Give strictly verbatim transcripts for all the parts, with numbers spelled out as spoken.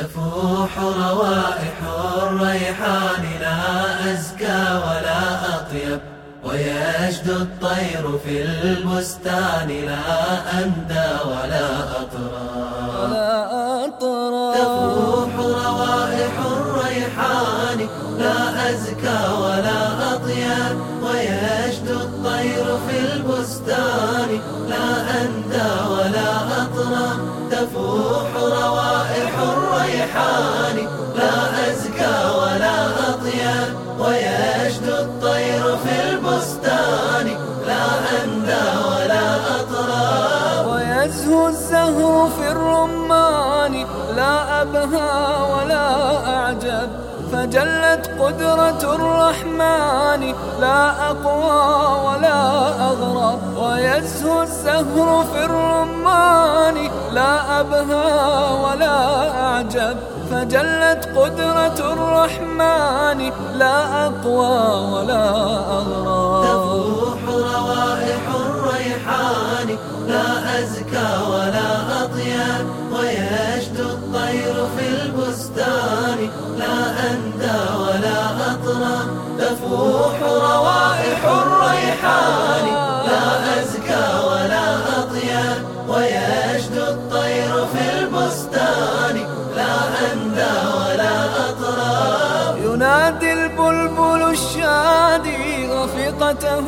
تفوح روائح الريحان لا أزكى ولا أطيب، ويشدو الطير في البستان لا أندى ولا أطرى. تفوح روائح الريحان لا أزكى ولا أطيب، ويشدو الطير في البستان لا أندى ولا أطرى. تفوح روائح الريحان لا أزكى ولا أطيب، ويشدو الطير في البستان لا أندى ولا أطرى. ويزهو الزهر في الرمان لا أبهى ولا أعجب، فجلت قدرة الرحمن لا أقوى ولا أغرب. ويزهو الزهر في الرمان لا أبهى ولا أعجب، فجلت قدرة الرحمن لا أقوى ولا أغرب. تفوح روائح الريحان لا أزكى ولا أطيب، ويشدو الطير في البستان لا أندى ولا أطرى. تفوح روائح الريحان لا أزكى ولا أطيب، ويشدو الطير في البستان لا أندى ولا أطرى. ينادي البلبل الشادي رفيقته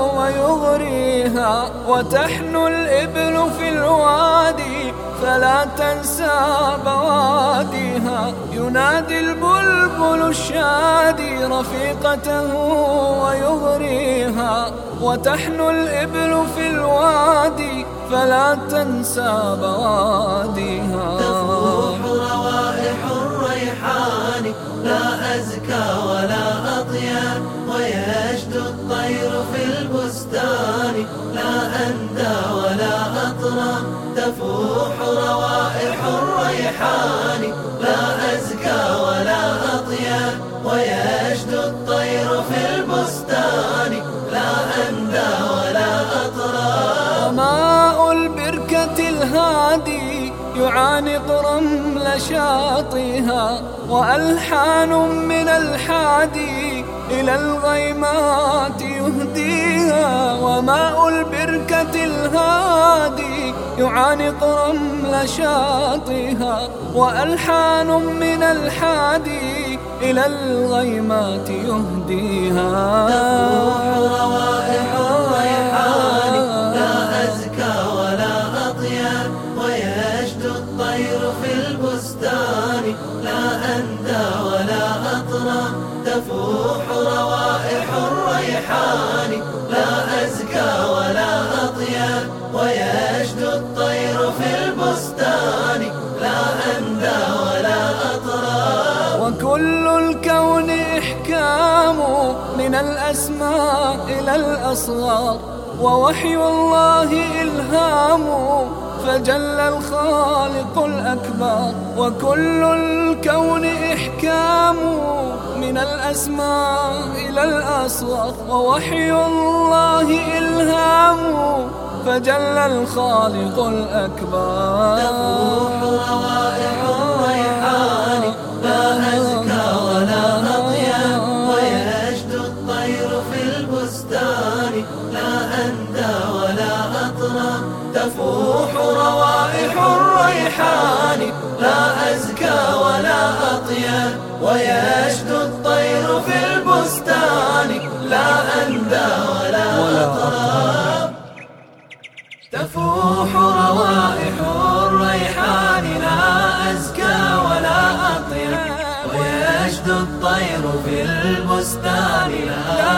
ويغريها، وتحنو الإبل في الوادي فلا تنسى بواديها. ينادي البلبل الشادي رفيقته ويغريها، وتحنو الإبل في الوادي فلا تنسى بواديها. تفوح روائح الريحان لا أزكى ولا أطيب، ويشدو الطير في البستان لا أندى ولا أطرى. تفوح روائح الريحان لا أزكى ولا أطيب، ويشدو الطير في البستان لا أندى ولا أطرى. وماء البركة الهادي يعانق رمل شاطئها، وألحان من الحادي إلى الغيمات يهديها. وماء البركة الهادي يعانق رمل شاطئها، وألحان من الحادي إلى الغيمات يهديها. تفوح روائح الريحان لا أزكى ولا أطيب، ويشدو الطير في البستان لا أندى ولا أطرى. تفوح روائح الريحان لا أزكى ولا أطيب، ويشدو الطير في البستان لا أندى ولا أطرى. وكل الكون إحكام من الأسماء إلى الأصغار، ووحي الله إلهام فجل الخالق الأكبر. وكل الكون إحكام من الأسماء إلى الأصغر، ووحي الله إلهام فجل الخالق الأكبر. تفوح روائح الريحان لا أزكى ولا أطيب، ويشدو الطير في البستان لا أندى ولا أطرى. تفوح روائح الريحان لا أزكى ولا أطيب، ويشدو الطير في البستان لا أندى ولا أطرى. تفوح روائح الريحان لا أزكى ولا أطيب، ويشدو الطير في البستان لا